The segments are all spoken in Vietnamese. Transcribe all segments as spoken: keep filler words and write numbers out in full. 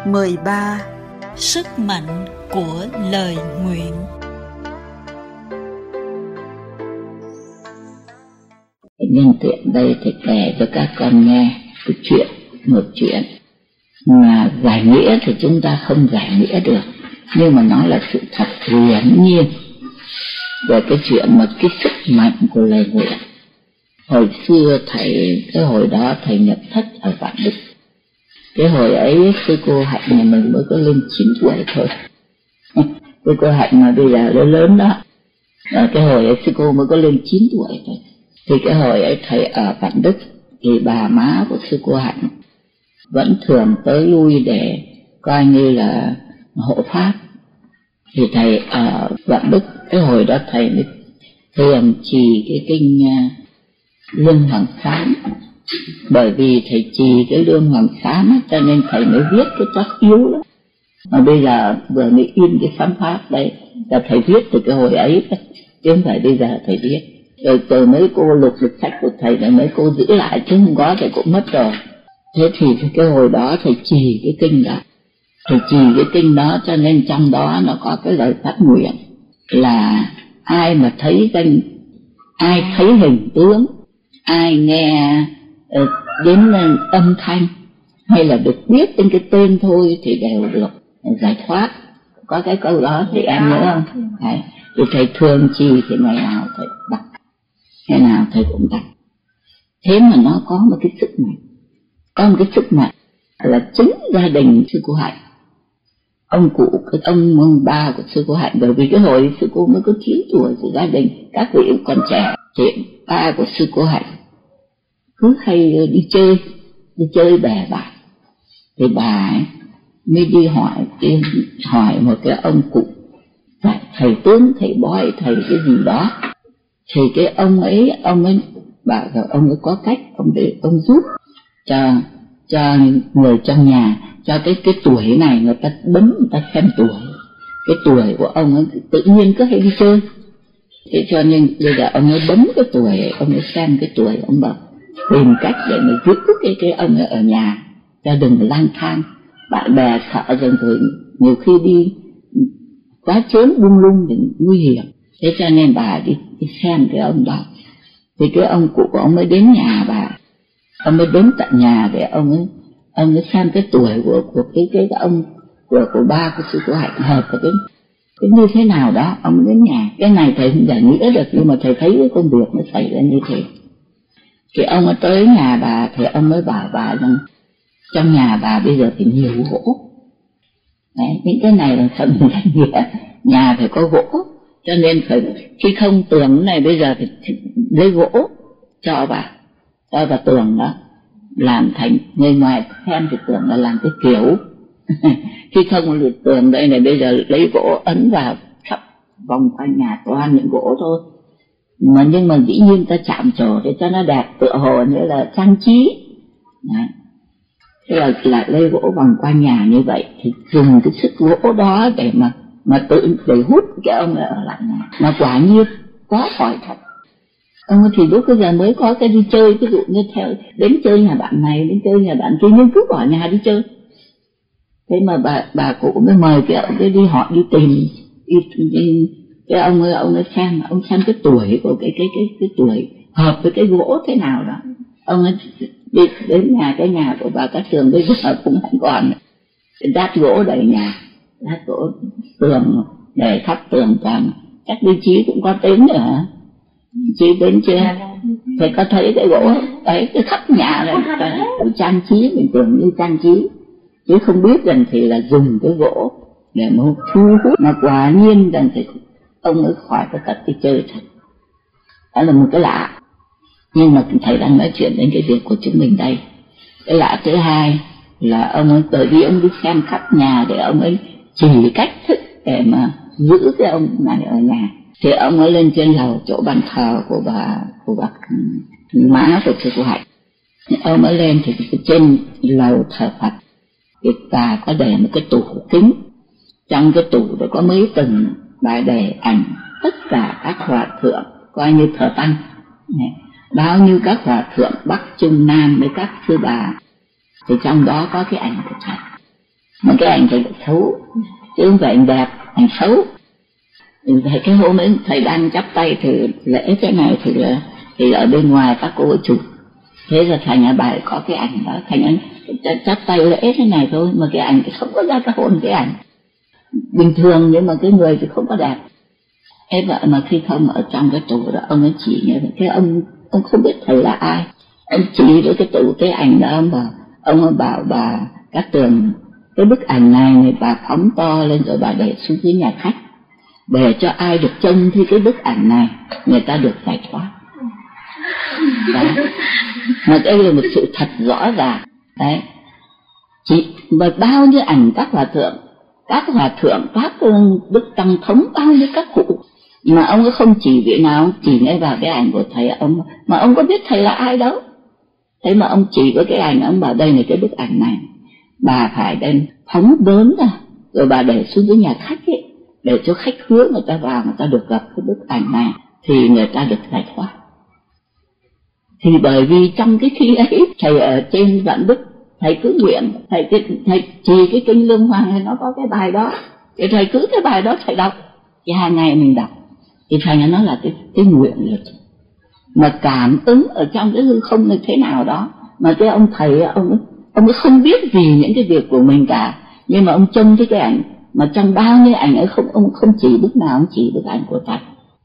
mười ba. Sức mạnh của lời nguyện. Nhân tiện đây thì kể cho các con nghe cái chuyện, một chuyện mà giải nghĩa thì chúng ta không giải nghĩa được, nhưng mà nó là sự thật hiển nhiên về cái chuyện mà cái sức mạnh của lời nguyện. Hồi xưa thầy, cái hồi đó thầy nhập thất ở Vạn Đức. Cái hồi ấy sư cô Hạnh nhà mình mới có lên chín tuổi thôi. Sư cô Hạnh mà bây giờ lớn lớn đó. Và cái hồi ấy sư cô mới có lên chín tuổi thôi. Thì cái hồi ấy thầy ở Vạn Đức thì bà má của sư cô Hạnh vẫn thường tới lui để coi như là hộ pháp. Thì thầy ở Vạn Đức cái hồi đó thầy mới thường trì cái kinh Lương Hoàng Sám. Bởi vì thầy trì cái Lương Hoàng Sám cho nên thầy mới viết cái tác yếu đó. Mà bây giờ vừa mới in cái sám pháp đây là thầy viết từ cái hồi ấy, chứ không phải bây giờ thầy viết. Rồi từ mấy cô lục được sách của thầy rồi mấy cô giữ lại, chứ không có thầy cũng mất rồi. Thế thì cái hồi đó thầy trì cái kinh đó, thầy trì cái kinh đó cho nên trong đó nó có cái lời phát nguyện là ai mà thấy danh, ai thấy hình tướng, ai nghe uh, đến âm thanh hay là được biết đến cái tên thôi thì đều được giải thoát. Có cái câu đó thì em nhớ không? Đấy. Thì thầy thường trì thì ngày nào thầy đọc, ngày nào thầy cũng đọc. Thế mà nó có một cái sức mạnh, có một cái sức mạnh là chính gia đình sư cô Hạnh, ông cụ, cái ông, ông ba của sư cô Hạnh. Bởi vì cái hồi sư cô mới có chín tuổi thì gia đình các vị cũng còn trẻ, thì ba của sư cô Hạnh cứ hay đi chơi, đi chơi bè bạc. Thì bà ấy mới đi hỏi, đi hỏi một cái ông cụ, thầy tướng, thầy bói, thầy cái gì đó. Thì cái ông ấy, ông ấy bảo là ông ấy có cách, ông để ông giúp cho cho người trong nhà, cho cái cái tuổi này người ta bấm, người ta xem tuổi, cái tuổi của ông ấy tự nhiên cứ hay đi chơi. Thế cho nên bây giờ ông ấy bấm cái tuổi, ông ấy xem cái tuổi, ông bảo tìm cách để mà giữ cái cái ông ấy ở nhà cho đừng lang thang. Bạn bè sợ rằng rồi nhiều khi đi quá chớn bung lung thì nguy hiểm. Thế cho nên bà đi, đi xem cái ông đó. Thì cái ông cụ ông mới đến nhà bà, ông mới đến tận nhà để ông ấy ông ấy xem cái tuổi của của cái cái, cái ông của của ba của sư cô Hạnh hợp với cái cái như thế nào đó. Ông đến nhà, cái này thầy không giải nghĩa được, nhưng mà thầy thấy cái công việc nó xảy ra như thế. Thì ông ấy tới nhà bà thì ông mới bảo bà rằng trong nhà bà bây giờ thì nhiều gỗ. Đấy, những cái này là thật giải nghĩa, nhà phải có gỗ, cho nên phải khi không tường này bây giờ thì lấy gỗ cho bà, cho vào tường đó, làm thành người ngoài xem thì tưởng là làm cái kiểu. Khi không được tường đây này bây giờ lấy gỗ ấn vào khắp vòng quanh nhà toàn những gỗ thôi. Mà nhưng mà dĩ nhiên ta chạm trổ để cho nó đẹp, tựa hồ như là trang trí. Đấy. Thế là lại lấy gỗ vòng quanh nhà như vậy, thì dùng cái sức gỗ đó để mà mà tự để hút cái ông ở lại nhà. Mà quả nhiên quá khỏi thật. Ông thì lúc bây giờ mới có cái đi chơi, ví dụ như theo đến chơi nhà bạn này, đến chơi nhà bạn kia, nhưng cứ bỏ nhà đi chơi. Thế mà bà bà cụ mới mời cái ông ấy đi, họ đi tìm đi, đi, cái ông ấy ông ấy xem, ông xem cái tuổi của cái cái cái cái tuổi hợp với cái gỗ thế nào đó. Ông ấy đi đến nhà, cái nhà của bà Cát Tường bây giờ cũng không còn đát gỗ đầy nhà, đát gỗ tường để khắp tường toàn. Chắc đi Chí cũng có tính nữa hả? Chí đến chưa? Thầy có thấy cái gỗ ấy cái khắp nhà này cái trang trí, mình tưởng như trang trí, chứ không biết rằng thì là dùng cái gỗ để mà thu hút. Mà quả nhiên rằng thì ông ấy khỏi cái tật đi chơi thật. Đó là một cái lạ. Nhưng mà thầy đang nói chuyện đến cái việc của chúng mình đây. Cái lạ thứ hai là ông ấy, bởi vì ông đi xem khắp nhà để ông ấy chỉ cách thức để mà giữ cái ông này ở nhà. Thì ông ấy lên trên lầu chỗ bàn thờ của bà của bà má của sư cô Hạnh. Ông ấy lên thì trên lầu thờ Phật thì bà có để một cái tủ kính. Trong cái tủ đó có mấy tầng bài để ảnh tất cả các hòa thượng coi như thờ tăng. Bao nhiêu các hòa thượng Bắc Trung Nam với các sư bà, thì trong đó có cái ảnh của Thầy. Mà cái ảnh phải xấu, chứ không phải ảnh đẹp, ảnh xấu. Thầy cái hôm ấy thầy đang chắp tay thử lễ thế này thì là thì ở bên ngoài các cô chụp, thế là thành nhà bài có cái ảnh đó, thành anh chắp tay lễ thế này thôi, mà cái ảnh thì không có ra cái hồn cái ảnh bình thường, nhưng mà cái người thì không có đẹp. Thế vậy mà khi không ở trong cái tủ đó, ông ấy chỉ như vậy, cái ông ông không biết thầy là ai, ông chỉ với cái tủ cái ảnh đó, ông bảo ông ấy bảo bà Cát Tường, cái bức ảnh này, này bà phóng to lên rồi bà để xuống dưới nhà khách, để cho ai được trông thấy cái bức ảnh này người ta được giải thoát. Đấy. Mà đây là một sự thật rõ ràng. Đấy. Chỉ mà bao nhiêu ảnh các hòa thượng, các hòa thượng, các đức tăng thống, bao nhiêu các cụ mà ông ấy không chỉ vị nào, ông chỉ ngay vào cái ảnh của thầy ông, mà ông có biết thầy là ai đâu. Thế mà ông chỉ với cái ảnh, ông bảo đây là cái bức ảnh này, bà phải đem phóng lớn ra, rồi bà để xuống dưới nhà khách ấy, để cho khách hứa người ta vào, người ta được gặp cái bức ảnh này thì người ta được giải thoát. Thì bởi vì trong cái khi ấy thầy ở trên Vạn Đức, thầy cứ nguyện, thầy, thầy trì cái kinh Lương Hoàng này, nó có cái bài đó, thì thầy cứ cái bài đó thầy đọc, thì hàng ngày mình đọc, thì thầy nó là cái, cái nguyện lực mà cảm ứng ở trong cái hư không như thế nào đó. Mà cái ông thầy ông ấy, ông ấy không biết gì những cái việc của mình cả, nhưng mà ông trông cái cái ảnh, mà trong bao nhiêu ảnh ấy không, ông không chỉ bức nào, ông chỉ bức ảnh của thầy,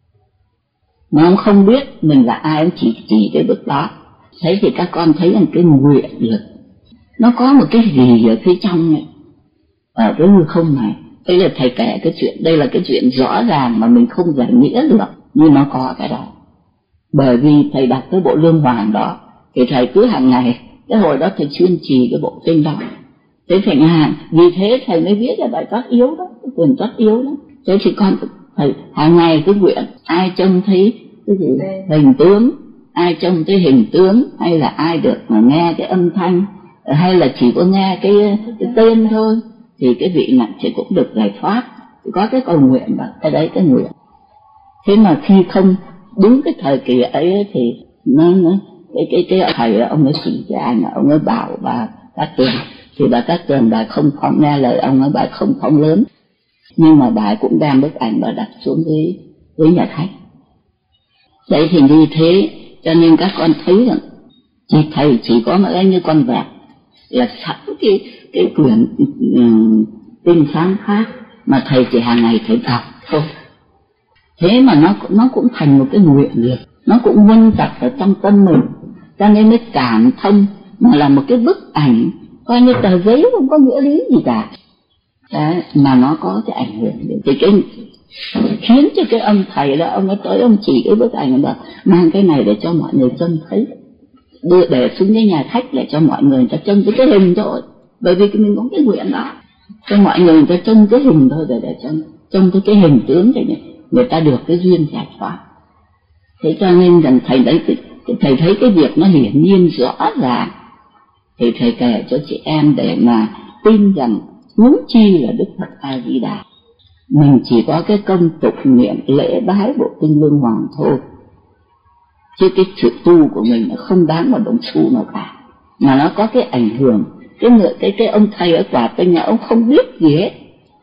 mà ông không biết mình là ai, ông chỉ chỉ cái bức đó. Thế thì các con thấy rằng cái nguyện lực nó có một cái gì ở phía trong này, ở cái hư không này. Đây là thầy kể cái chuyện, đây là cái chuyện rõ ràng mà mình không giải nghĩa được, nhưng nó có cái đó. Bởi vì thầy đọc cái bộ Lương Hoàng đó, thì thầy cứ hàng ngày, cái hồi đó thầy chuyên trì cái bộ kinh đó. Thế thành hàng, vì thế thầy mới viết cái bài Toát Yếu đó, cái quyền Toát Yếu đó. Thế thì con thầy hàng ngày cứ nguyện, ai trông thấy cái gì hình tướng, ai trông thấy hình tướng, hay là ai được mà nghe cái âm thanh, hay là chỉ có nghe cái, cái tên thôi, thì cái vị này thì cũng được giải thoát. Thì có cái cầu nguyện và cái đấy cái nguyện. Thế mà khi không đúng cái thời kỳ ấy thì nó, nó cái cái cái thầy ông ấy chỉ cho anh, ông ấy bảo bà Cát Tường, thì bà Cát Tường bà không phóng nghe lời ông ấy, bà không phóng lớn, nhưng mà bà cũng đem bức ảnh bà đặt xuống dưới dưới nhà khách. Đấy thì như thế cho nên các con thấy rằng chỉ thầy chỉ có một cái như con vẹt là sẵn cái cái quyển um, tinh sáng khác, mà thầy chỉ hàng ngày thầy đọc thôi. Thế mà nó nó cũng thành một cái nguyện lực, nó cũng huân tập ở trong tâm mình, cho nên mới cảm thông, mà là một cái bức ảnh coi như tờ giấy không có nghĩa lý gì cả. Đấy, mà nó có cái ảnh hưởng đến thì cái khiến cho cái ông thầy đó, ông ấy tới ông chỉ cái bức ảnh đó, mang cái này để cho mọi người trông thấy, đưa để xuống cái nhà khách để cho mọi người ta trông cái hình thôi, bởi vì mình có cái nguyện đó, cho mọi người ta trông cái hình thôi, để để trông trông cái cái hình tướng thì người ta được cái duyên giải thoát. Thế cho nên rằng thầy đấy, thầy thấy cái việc nó hiển nhiên rõ ràng, thì thầy kể cho chị em để mà tin rằng huống chi là Đức Phật A Di Đà. Mình chỉ có cái công tục niệm lễ bái bộ kinh Lương Hoàng thôi, chứ cái sự tu của mình nó không đáng một đồng xu nào cả, mà nó có cái ảnh hưởng. Cái người cái cái ông thầy ở Quả Tinh nhà ông không biết gì hết,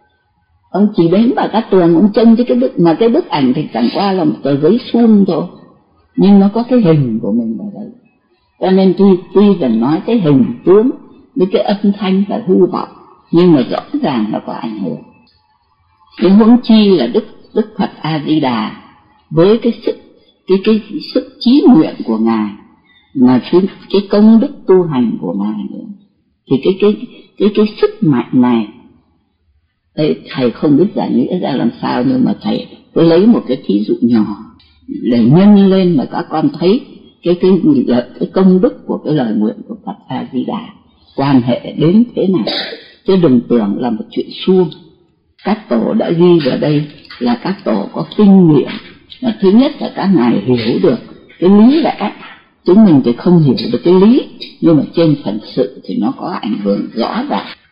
ông chỉ đến bà Cát Tường, ông trông cái cái bức, mà cái bức ảnh thì chẳng qua là một tờ giấy suông thôi, nhưng nó có cái hình của mình ở đây. Cho nên tuy tuy rằng nói cái hình tướng với cái âm thanh là hư vọng, nhưng mà rõ ràng nó có ảnh hưởng. Cái huống chi là Đức Đức Phật A Di Đà với cái sức cái cái sức trí nguyện của ngài, mà cái, cái công đức tu hành của ngài nữa, thì cái cái cái cái sức mạnh này, đấy, thầy không biết giải nghĩa ra làm sao, nhưng mà thầy cứ lấy một cái thí dụ nhỏ để nhân lên mà các con thấy cái cái cái, cái công đức của cái lời nguyện của Phật A Di Đà quan hệ đến thế này, chứ đừng tưởng là một chuyện suông. Các tổ đã ghi vào đây là các tổ có kinh nghiệm, là thứ nhất là các ngài hiểu được cái lý lẽ, chúng mình thì không hiểu được cái lý, nhưng mà trên phần sự thì nó có ảnh hưởng rõ ràng.